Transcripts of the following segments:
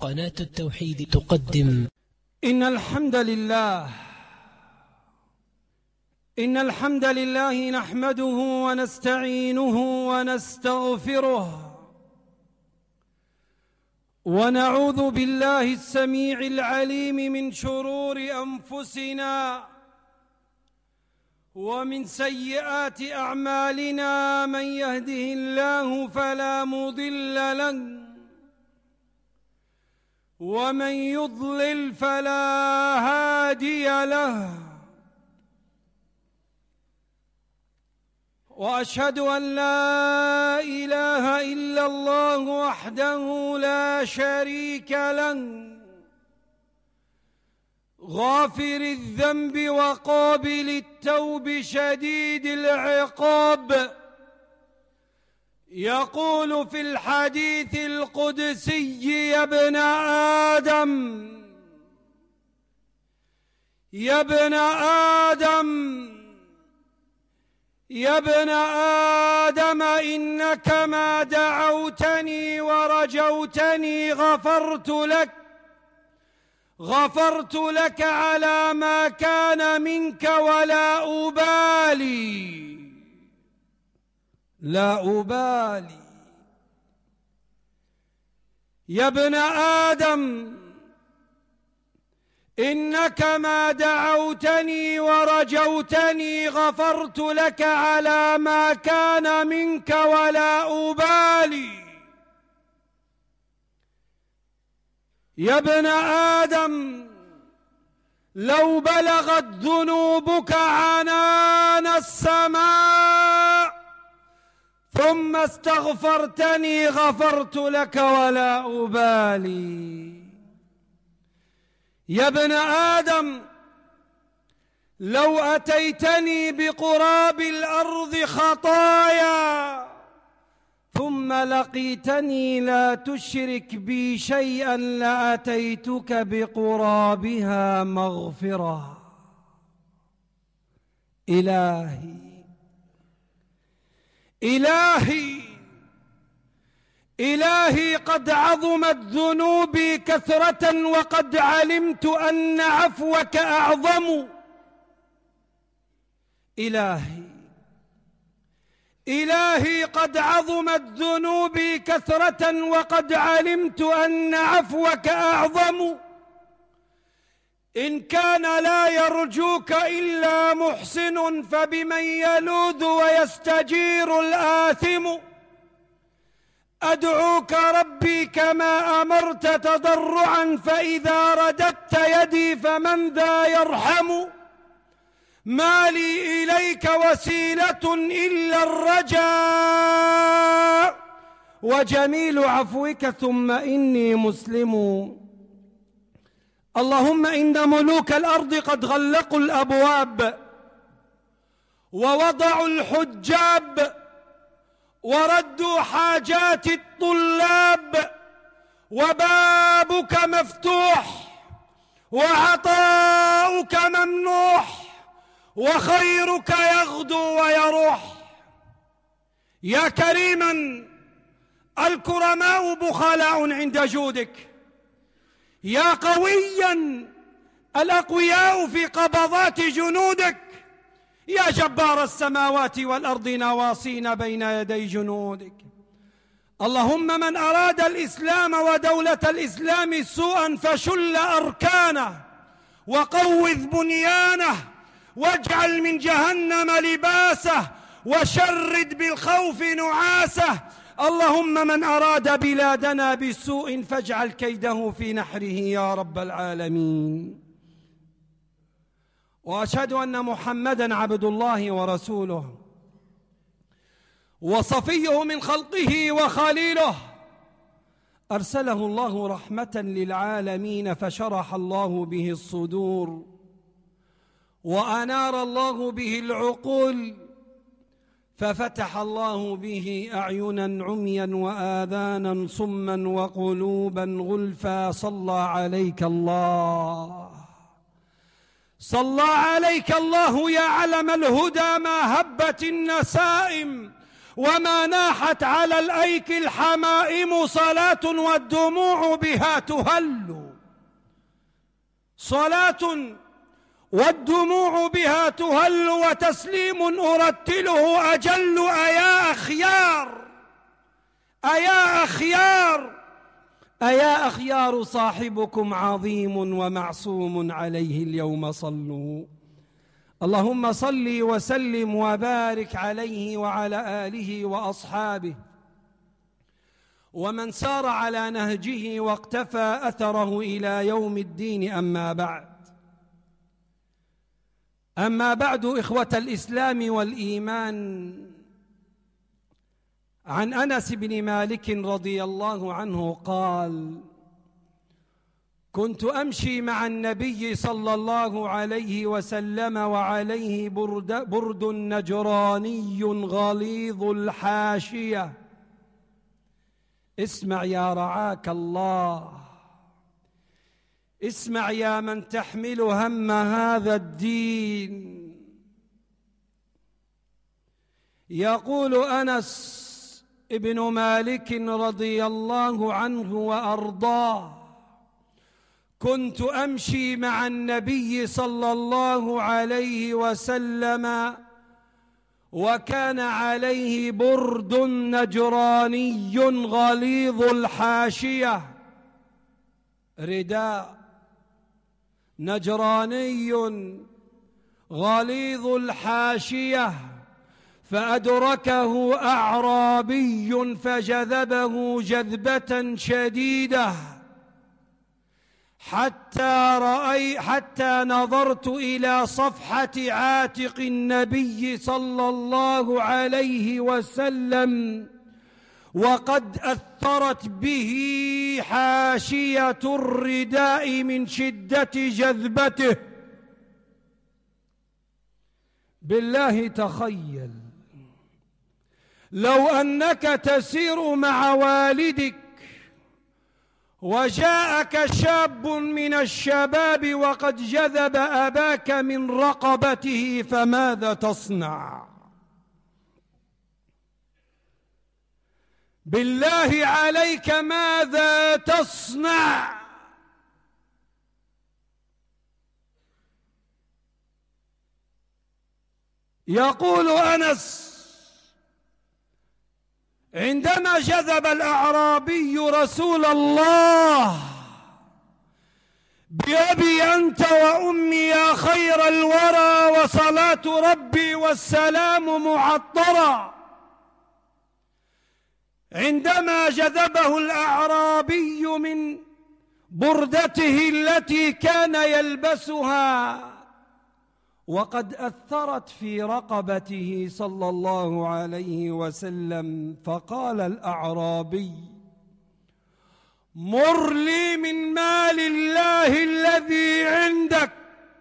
قناة التوحيد تقدم إن الحمد لله نحمده ونستعينه ونستغفره ونعوذ بالله السميع العليم من شرور أنفسنا ومن سيئات أعمالنا. من يهده الله فلا مضل له ومن يضلل فلا هادي له، وأشهد أن لا إله إلا الله وحده لا شريك له، غافر الذنب وقابل التوب شديد العقاب. يقول في الحديث القدسي: يا ابن آدم إنك ما دعوتني ورجوتني غفرت لك على ما كان منك ولا أبالي. يا ابن آدم إنك ما دعوتني ورجوتني غفرت لك على ما كان منك ولا أبالي. يا ابن آدم لو بلغت ذنوبك عنان السماء ثم استغفرتني غفرت لك ولا أبالي. يا ابن آدم لو أتيتني بقراب الأرض خطايا ثم لقيتني لا تشرك بي شيئا لأتيتك بقرابها مغفرة. إلهي قد عظمت ذنوبي كثرة وقد علمت أن عفوك أعظم. إلهي قد عظمت ذنوبي كثرة وقد علمت أن عفوك أعظم. إن كان لا يرجوك إلا محسن فبمن يلوذ ويستجير الآثم. أدعوك ربي كما أمرت تضرعا فإذا رددت يدي فمن ذا يرحم. ما لي إليك وسيلة إلا الرجاء وجميل عفوك ثم إني مسلم. اللهم إن ملوك الأرض قد غلقوا الأبواب ووضعوا الحجاب وردوا حاجات الطلاب، وبابك مفتوح وعطاؤك ممنوح وخيرك يغدو ويروح. يا كريما الكرماء بخلاء عند جودك، يا قويا الأقوياء في قبضات جنودك، يا جبار السماوات والأرض نواصينا بين يدي جنودك. اللهم من أراد الإسلام ودولة الإسلام سوءا فشل أركانه وقوذ بنيانه واجعل من جهنم لباسه وشرد بالخوف نعاسه. اللهم من أراد بلادنا بسوء فاجعل كيده في نحره يا رب العالمين. وأشهد أن محمدًا عبد الله ورسوله وصفيه من خلقه وخليله، أرسله الله رحمة للعالمين فشرح الله به الصدور وأنار الله به العقول ففتح الله به أعينا عميا وآذانا صما وقلوبا غلفا. صلى عليك الله يا علم الهدى ما هبت النسائم وما ناحت على الأيك الحمائم صلاة والدموع بها تهل، صلاة والدموع بها تهل، وتسليم أرتله أجل. أيا أخيار، أيا أخيار، أيا أخيار، صاحبكم عظيم ومعصوم عليه اليوم صلوا. اللهم صل وسلم وبارك عليه وعلى آله وأصحابه ومن سار على نهجه واقتفى أثره إلى يوم الدين. أما بعد إخوة الإسلام والإيمان، عن أنس بن مالك رضي الله عنه قال: كنت أمشي مع النبي صلى الله عليه وسلم وعليه برد نجراني غليظ الحاشية. اسمع يا رعاك الله، اسمع يا من تحمل هم هذا الدين. يقول أنس ابن مالك رضي الله عنه وأرضاه: كنت أمشي مع النبي صلى الله عليه وسلم وكان عليه برد نجراني غليظ الحاشية، رداء نجراني غليظ الحاشية، فأدركه أعرابي فجذبه جذبة شديدة حتى نظرت إلى صفحة عاتق النبي صلى الله عليه وسلم وقد أثرت به حاشية الرداء من شدة جذبته. بالله تخيل لو أنك تسير مع والدك وجاءك شاب من الشباب وقد جذب أباك من رقبته، فماذا تصنع؟ بالله عليك ماذا تصنع؟ يقول أنس: عندما جذب الأعرابي رسول الله بأبي أنت وأمي يا خير الورى وصلاة ربي والسلام معطرة، عندما جذبه الأعرابي من بردته التي كان يلبسها وقد أثرت في رقبته صلى الله عليه وسلم، فقال الأعرابي: مر لي من مال الله الذي عندك.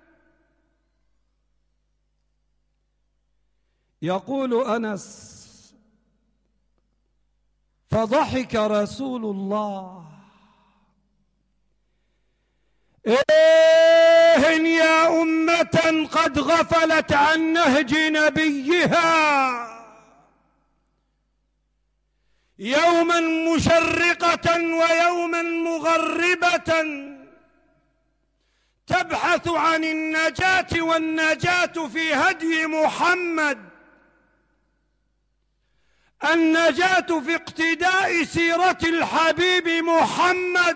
يقول أنس: فضحك رسول الله: إيه يا أمة قد غفلت عن نهج نبيها، يوما مشرقة ويوما مغربة تبحث عن النجاة، والنجاة في هدي محمد، النجاة في اقتداء سيرة الحبيب محمد.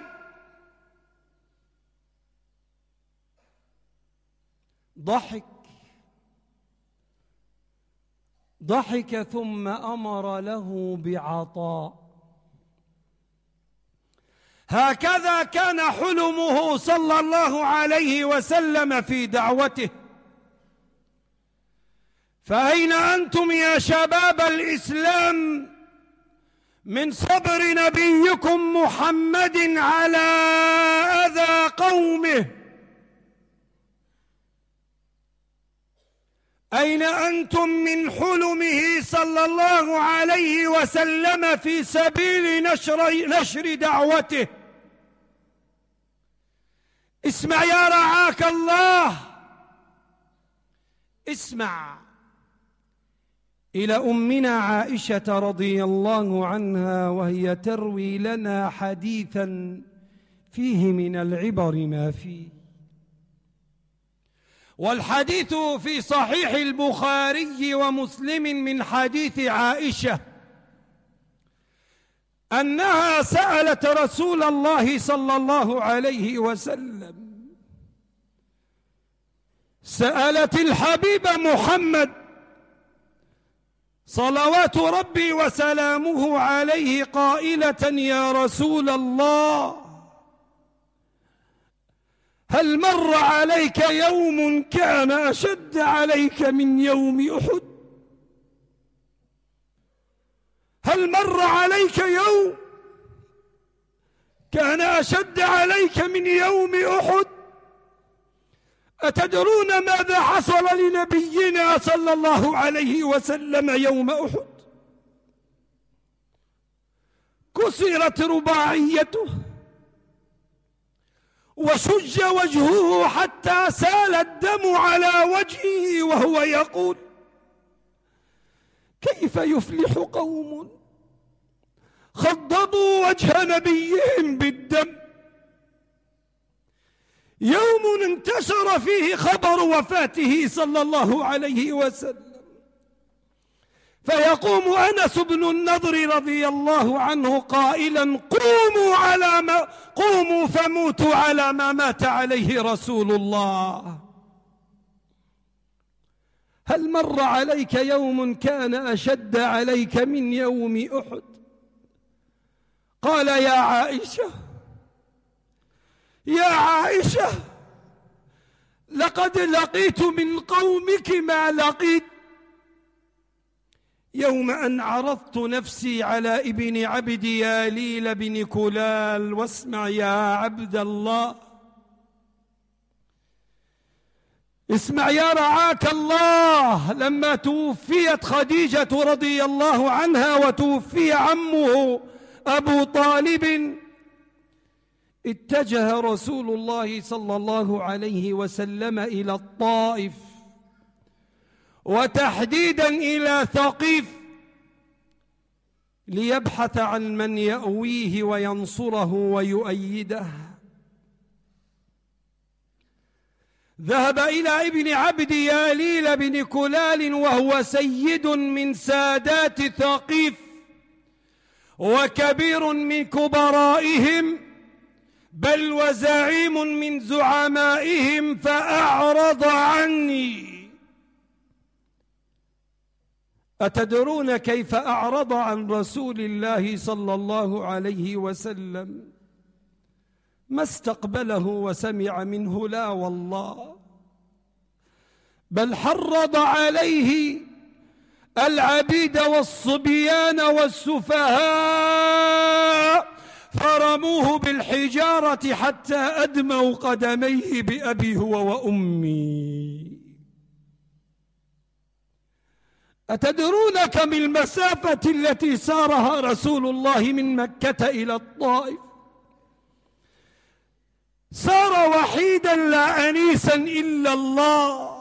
ضحك ثم أمر له بعطاء. هكذا كان حلمه صلى الله عليه وسلم في دعوته. فأين أنتم يا شباب الإسلام من صبر نبيكم محمد على أذى قومه؟ أين أنتم من حلمه صلى الله عليه وسلم في سبيل نشر دعوته؟ اسمع يا رعاك الله، اسمع. إلى أمنا عائشة رضي الله عنها وهي تروي لنا حديثا فيه من العبر ما فيه. والحديث في صحيح البخاري ومسلم من حديث عائشة أنها سألت رسول الله صلى الله عليه وسلم، سألت الحبيب محمد صلوات ربي وسلامه عليه قائلة: يا رسول الله، هل مر عليك يوم كان أشد عليك من يوم أحد؟ هل مر عليك يوم كان أشد عليك من يوم أحد؟ أتدرون ماذا حصل لنبينا صلى الله عليه وسلم يوم أحد؟ كسرت رباعيته وشج وجهه حتى سال الدم على وجهه وهو يقول: كيف يفلح قوم خضبوا وجه نبيهم بالدم؟ يوم انتشر فيه خبر وفاته صلى الله عليه وسلم، فيقوم أنس بن النضر رضي الله عنه قائلا: قوموا فموتوا على ما مات عليه رسول الله. هل مر عليك يوم كان أشد عليك من يوم أحد؟ قال: يا عائشة، لقد لقيت من قومك ما لقيت يوم أن عرضت نفسي على ابن عبد ياليل بن كلال. واسمع يا عبد الله، اسمع يا رعاك الله، لما توفيت خديجة رضي الله عنها وتوفي عمه أبو طالب، اتجه رسول الله صلى الله عليه وسلم إلى الطائف، وتحديدا إلى ثقيف، ليبحث عن من يأويه وينصره ويؤيده. ذهب إلى ابن عبد ياليل بن كلال وهو سيد من سادات ثقيف وكبير من كبرائهم، بل وزعيم من زعمائهم، فأعرض عني. أتدرون كيف أعرض عن رسول الله صلى الله عليه وسلم؟ ما استقبله وسمع منه، لا والله، بل حرض عليه العبيد والصبيان والسفهاء، فرموه بالحجارة حتى أدموا قدميه بأبي هو وأمي. أتدرون كم المسافة التي سارها رسول الله من مكة إلى الطائف؟ سار وحيدا لا أنيسا إلا الله،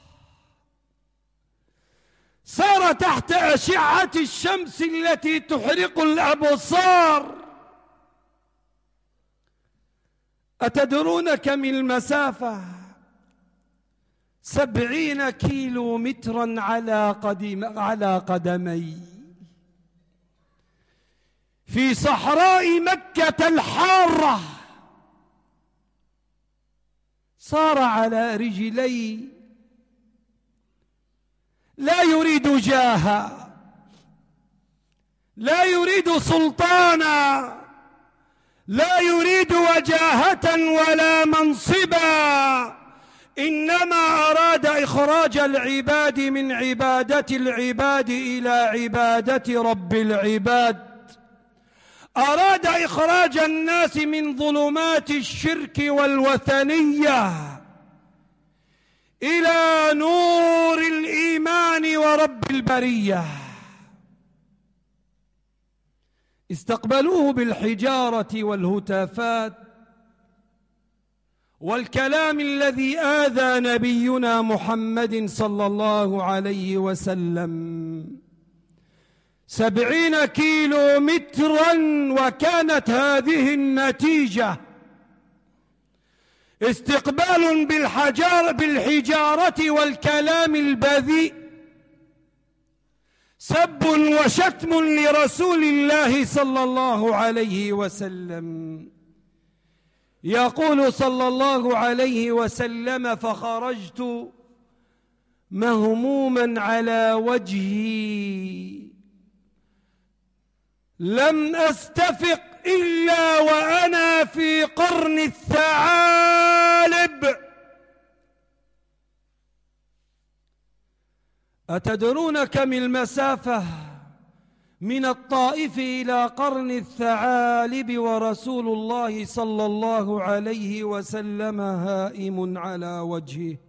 سار تحت أشعة الشمس التي تحرق الأبصار. أتدرون كم المسافة؟ 70 كيلومترا على قدمي، في صحراء مكة الحارة. صار على رجلي، لا يريد جاها، لا يريد سلطانا، لا يريد وجاهة ولا منصبا، إنما أراد إخراج العباد من عبادة العباد إلى عبادة رب العباد. أراد إخراج الناس من ظلمات الشرك والوثنية إلى نور الإيمان ورب البرية. استقبلوه بالحجارة والهتافات، والكلام الذي آذى نبينا محمد صلى الله عليه وسلم 70 كيلو مترا، وكانت هذه النتيجة استقبال بالحجارة والكلام البذيء، سب وشتم لرسول الله صلى الله عليه وسلم. يقول صلى الله عليه وسلم: فخرجت مهموما على وجهي، لم أستفق إلا وأنا في قرن الثعالب. أتدرون كم المسافة من الطائف إلى قرن الثعالب ورسول الله صلى الله عليه وسلم هائم على وجهه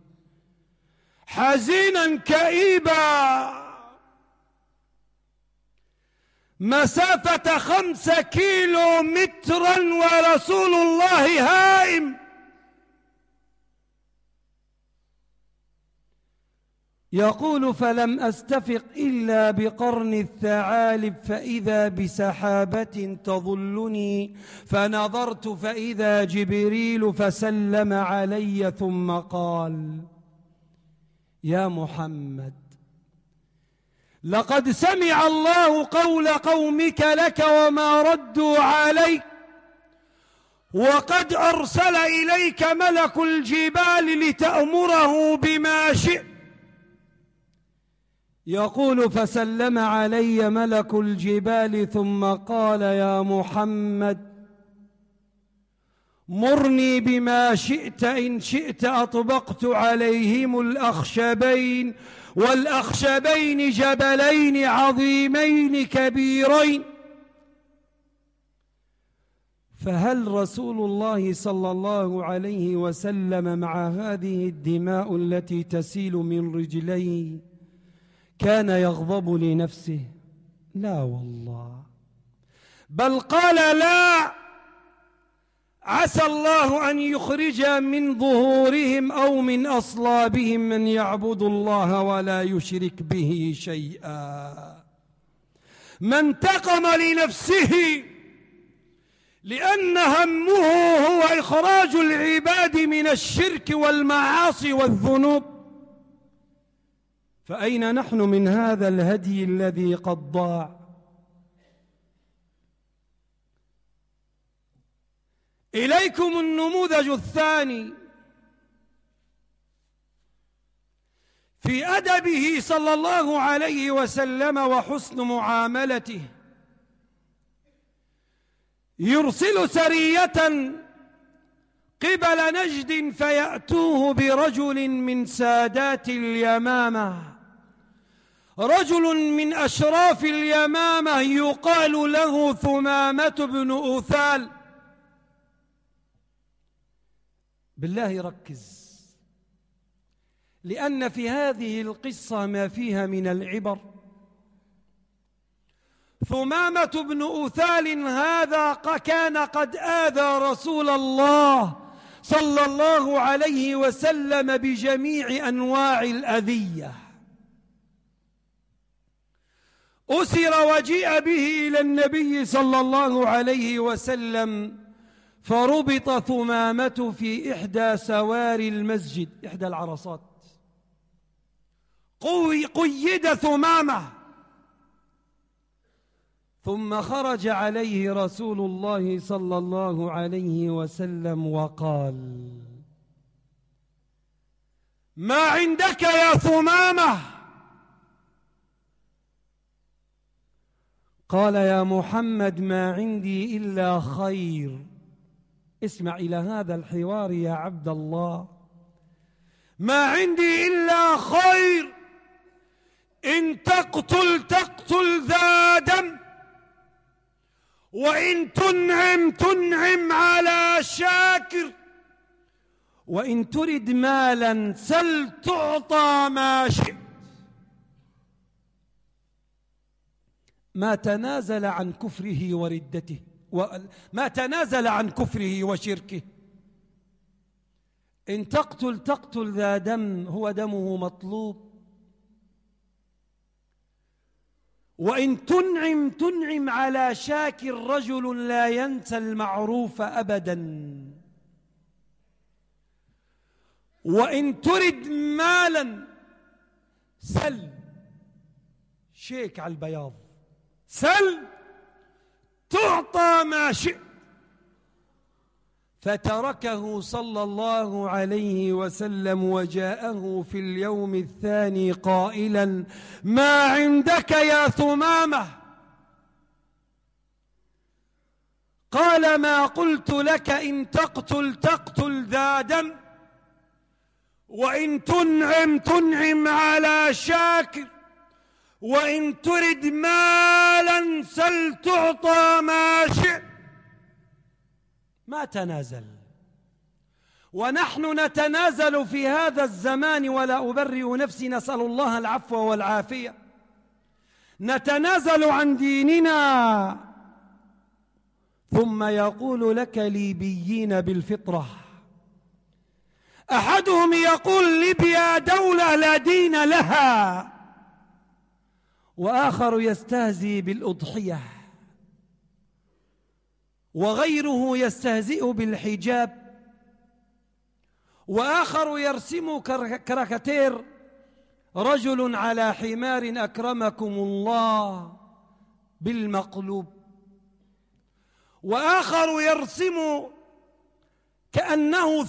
حزينا كئيبا، مسافة 5 كيلو مترا ورسول الله هائم. يقول: فلم أستفق إلا بقرن الثعالب، فإذا بسحابة تظلني، فنظرت فإذا جبريل فسلم علي ثم قال: يا محمد، لقد سمع الله قول قومك لك وما ردوا عليك، وقد أرسل إليك ملك الجبال لتأمره بما شئت. يقول: فسلم علي ملك الجبال ثم قال: يا محمد، مرني بما شئت، إن شئت أطبقت عليهم الأخشبين، والأخشبين جبلين عظيمين كبيرين. فهل رسول الله صلى الله عليه وسلم مع هذه الدماء التي تسيل من رجليه كان يغضب لنفسه؟ لا والله، بل قال: لا، عسى الله أن يخرج من ظهورهم أو من أصلابهم من يعبد الله ولا يشرك به شيئا. ما انتقم لنفسه، لأن همه هو إخراج العباد من الشرك والمعاصي والذنوب. فأين نحن من هذا الهدي الذي قد ضاع؟ إليكم النموذج الثاني في أدبه صلى الله عليه وسلم وحسن معاملته. يرسل سرية قبل نجد فيأتوه برجل من سادات اليمامة، رجل من أشراف اليمامة يقال له ثمامة بن أثال. بالله ركز، لأن في هذه القصة ما فيها من العبر. ثمامة بن أثال هذا كان قد آذى رسول الله صلى الله عليه وسلم بجميع أنواع الأذية. أسر وجيء به إلى النبي صلى الله عليه وسلم، فربط ثمامة في إحدى سواري المسجد، إحدى العرصات، قيد ثمامة. ثم خرج عليه رسول الله صلى الله عليه وسلم وقال: ما عندك يا ثمامة؟ قال: يا محمد، ما عندي إلا خير. اسمع إلى هذا الحوار يا عبد الله. ما عندي إلا خير، إن تقتل ذا دم، وإن تنعم على شاكر، وإن ترد مالا سل تعطى ما شئت. ما تنازل عن كفره وردته، ما تنازل عن كفره وشركه. إن تقتل ذا دم، هو دمه مطلوب. وإن تنعم على شاكر، رجل لا ينسى المعروف أبدا. وإن ترد مالا سل، شيك على البياض، سل تعطى ما شئت. فتركه صلى الله عليه وسلم وجاءه في اليوم الثاني قائلا: ما عندك يا ثمامة؟ قال: ما قلت لك إن تقتل ذا دم، وإن تنعم على شاكر، وإن ترد مالا سل تعطى ما شئت. ما تنازل. ونحن نتنازل في هذا الزمان، ولا أبرئ نفسي، نسأل الله العفو والعافية. نتنازل عن ديننا، ثم يقول لك ليبيين بالفطرة. أحدهم يقول: ليبيا دولة لا دين لها، وآخر يستهزئ بالأضحية، وغيره يستهزئ بالحجاب، وآخر يرسم كاريكاتير رجل على حمار أكرمكم الله بالمقلوب، وآخر يرسم كأنه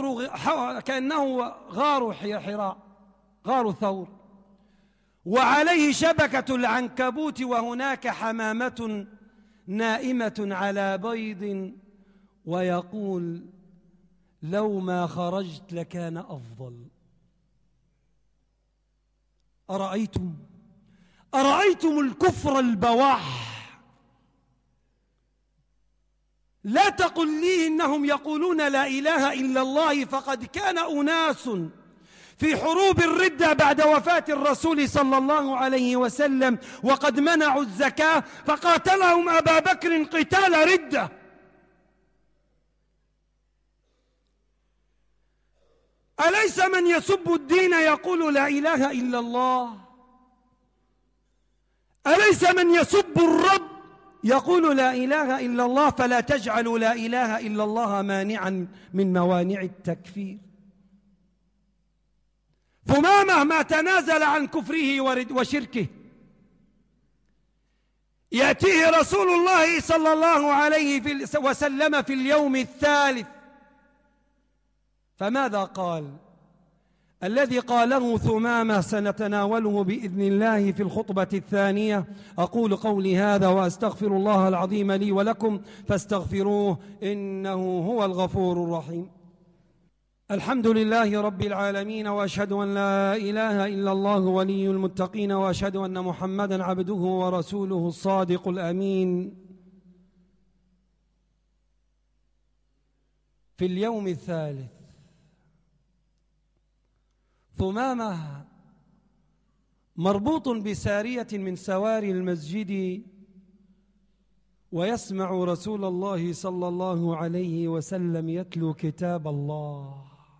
غار حراء، غار ثور، وعليه شبكة العنكبوت، وهناك حمامة نائمة على بيض، ويقول: لو ما خرجت لكان أفضل. أرأيتم الكفر البواح؟ لا تقل لي إنهم يقولون لا إله إلا الله، فقد كان أناس في حروب الردة بعد وفاة الرسول صلى الله عليه وسلم وقد منعوا الزكاة، فقاتلهم أبا بكر قتال ردة. أليس من يسب الدين يقول لا إله إلا الله؟ أليس من يسب الرب يقول لا إله إلا الله؟ فلا تجعلوا لا إله إلا الله مانعا من موانع التكفير. ثمامة ما تنازل عن كفره وشركه. يأتيه رسول الله صلى الله عليه وسلم في اليوم الثالث، فماذا قال؟ الذي قاله ثمامة سنتناوله بإذن الله في الخطبة الثانية. أقول قولي هذا وأستغفر الله العظيم لي ولكم، فاستغفروه إنه هو الغفور الرحيم. الحمد لله رب العالمين، وأشهد أن لا إله إلا الله ولي المتقين، وأشهد أن محمدا عبده ورسوله الصادق الأمين. في اليوم الثالث ثمامة مربوط بسارية من سواري المسجد، ويسمع رسول الله صلى الله عليه وسلم يتلو كتاب الله،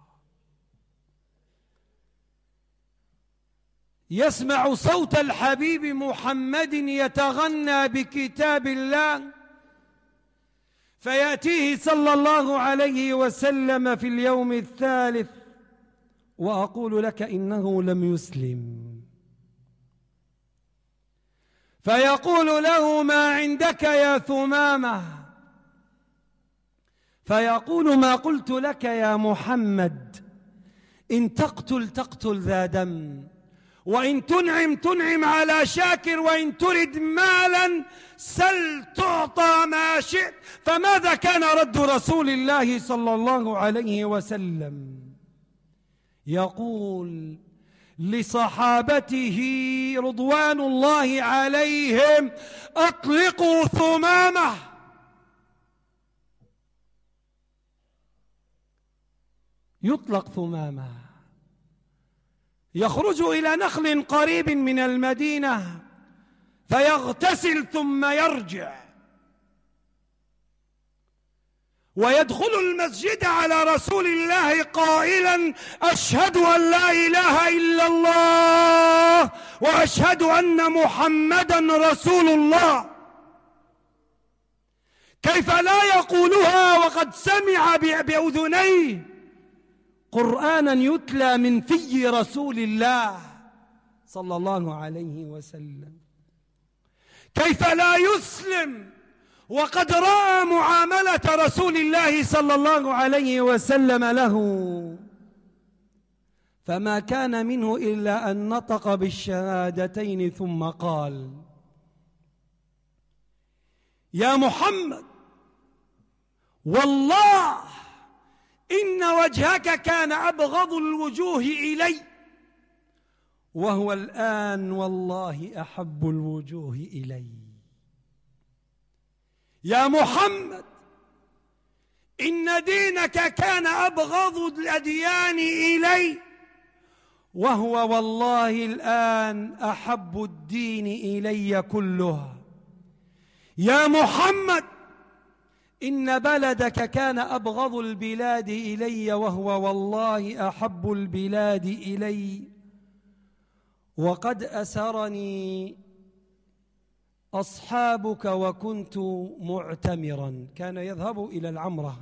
يسمع صوت الحبيب محمد يتغنى بكتاب الله، فيأتيه صلى الله عليه وسلم في اليوم الثالث، وأقول لك إنه لم يسلم، فيقول له: ما عندك يا ثمامة؟ فيقول: ما قلت لك يا محمد، إن تقتل ذا دم، وإن تنعم على شاكر، وإن ترد مالا سل تعطى ما شئت. فماذا كان رد رسول الله صلى الله عليه وسلم؟ يقول لصحابته رضوان الله عليهم: أطلقوا ثمامة. يطلق ثمامة، يخرج إلى نخل قريب من المدينة فيغتسل ثم يرجع، ويدخل المسجد على رسول الله قائلا: أشهد أن لا إله إلا الله وأشهد أن محمدا رسول الله. كيف لا يقولها وقد سمع بأذنيه قرآنا يتلى من في رسول الله صلى الله عليه وسلم؟ كيف لا يسلم وقد رأى معاملة رسول الله صلى الله عليه وسلم له؟ فما كان منه إلا أن نطق بالشهادتين ثم قال: يا محمد، والله إن وجهك كان أبغض الوجوه إلي، وهو الآن والله أحب الوجوه إلي. يا محمد، إن دينك كان أبغض الأديان إلي، وهو والله الآن أحب الدين إلي كلها. يا محمد، إن بلدك كان أبغض البلاد إلي، وهو والله أحب البلاد إلي. وقد أسرني أصحابك وكنت معتمرا. كان يذهب إلى العمرة.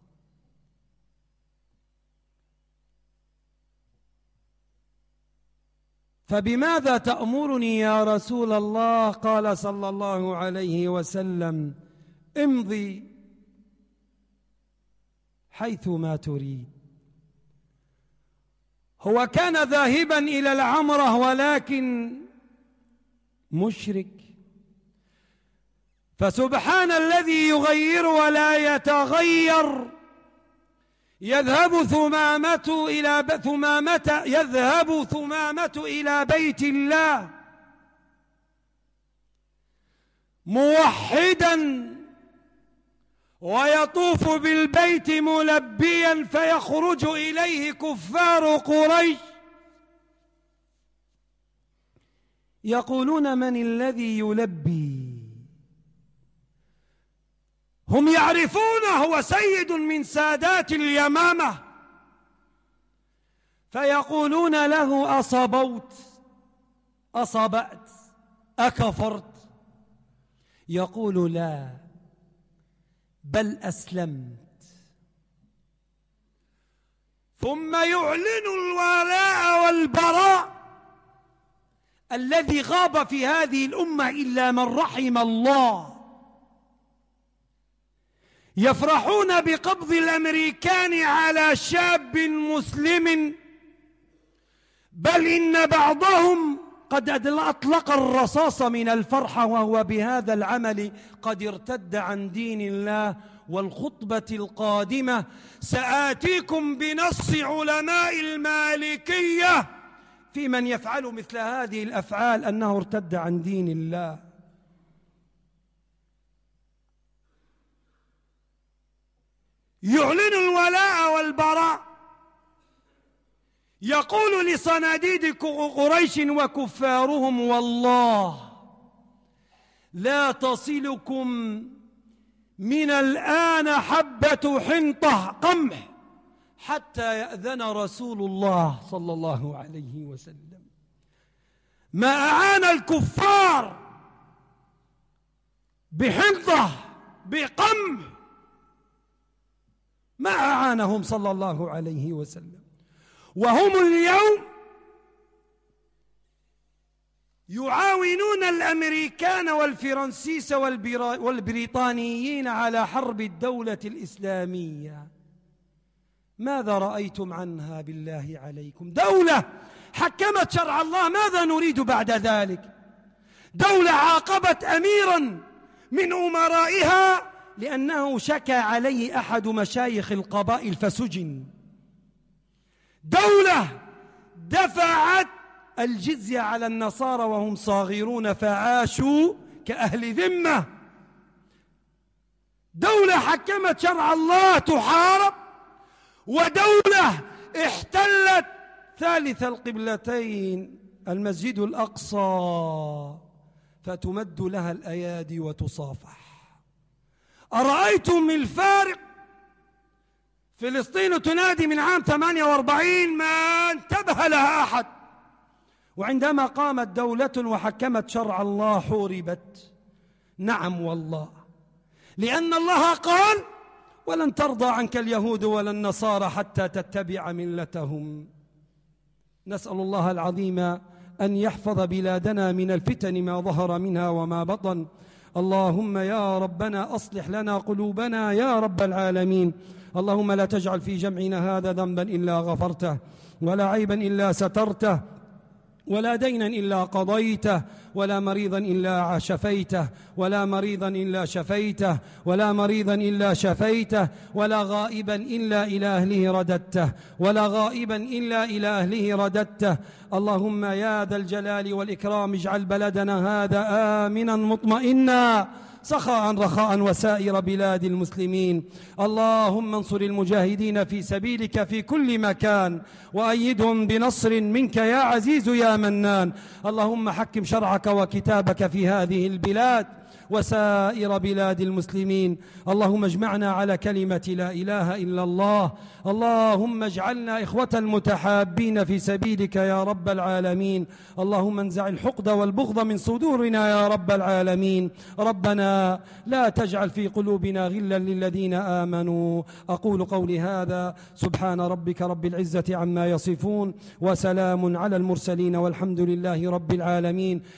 فبماذا تأمرني يا رسول الله؟ قال صلى الله عليه وسلم: امضي حيث ما تريد. هو كان ذاهبا إلى العمرة ولكن مشرك، فسبحان الذي يغير ولا يتغير. يذهب ثمامة إلى بيت الله موحدا ويطوف بالبيت ملبيا، فيخرج إليه كفار قريش يقولون: من الذي يلبي؟ هم يعرفونه هو سيد من سادات اليمامة، فيقولون له: أصبت أكفرت؟ يقول: لا، بل أسلمت. ثم يعلن الولاء والبراء الذي غاب في هذه الأمة إلا من رحم الله. يفرحون بقبض الأمريكان على شاب مسلم، بل إن بعضهم قد أطلق الرصاص من الفرحة وهو بهذا العمل قد ارتد عن دين الله. والخطبة القادمة سآتيكم بنص علماء المالكية في من يفعل مثل هذه الأفعال أنه ارتد عن دين الله. يعلن الولاء والبراء، يقول لصناديد قريش وكفارهم: والله لا تصلكم من الآن حبة حنطة قمح حتى يأذن رسول الله صلى الله عليه وسلم. ما أعان الكفار بحنطة بقمح ما أعانهم صلى الله عليه وسلم. وهم اليوم يعاونون الأمريكان والفرنسيس والبريطانيين على حرب الدولة الإسلامية. ماذا رأيتم عنها بالله عليكم؟ دولة حكمت شرع الله، ماذا نريد بعد ذلك؟ دولة عاقبت أميرا من أمرائها لأنه شكى عليه أحد مشايخ القبائل فسجن. دولة دفعت الجزية على النصارى وهم صاغرون فعاشوا كأهل ذمة. دولة حكمت شرع الله تحارب، ودولة احتلت ثالث القبلتين المسجد الأقصى فتمد لها الأيادي وتصافح. أرأيتم الفارق فلسطين تنادي من عام 48 ما انتبه لها أحد، وعندما قامت دولة وحكمت شرع الله حوربت. نعم والله، لأن الله قال: ولن ترضى عنك اليهود ولا النصارى حتى تتبع ملتهم. نسأل الله العظيم أن يحفظ بلادنا من الفتن ما ظهر منها وما بطن. اللهم يا ربنا أصلح لنا قلوبنا يا رب العالمين. اللهم لا تجعل في جمعنا هذا ذنبا إلا غفرته، ولا عيبا إلا سترته، ولا دينا إلا قضيته، ولا مريضا إلا شفيته، ولا مريضا إلا شفيته، ولا مريضا إلا شفيته، ولا غائبا إلا إلى أهله رددته، ولا غائبا إلا إلى أهله رددته. اللهم يا ذا الجلال والإكرام اجعل بلدنا هذا آمنا مطمئنا سخاء رخاء وسائر بلاد المسلمين. اللهم انصر المجاهدين في سبيلك في كل مكان، وأيدهم بنصر منك يا عزيز يا منان. اللهم حكم شرعك وكتابك في هذه البلاد وسائر بلاد المسلمين. اللهم اجمعنا على كلمة لا إله إلا الله. اللهم اجعلنا إخوة متحابين في سبيلك يا رب العالمين. اللهم انزع الحقد والبغض من صدورنا يا رب العالمين. ربنا لا تجعل في قلوبنا غلا للذين آمنوا. أقول قولي هذا، سبحان ربك رب العزة عما يصفون، وسلام على المرسلين، والحمد لله رب العالمين.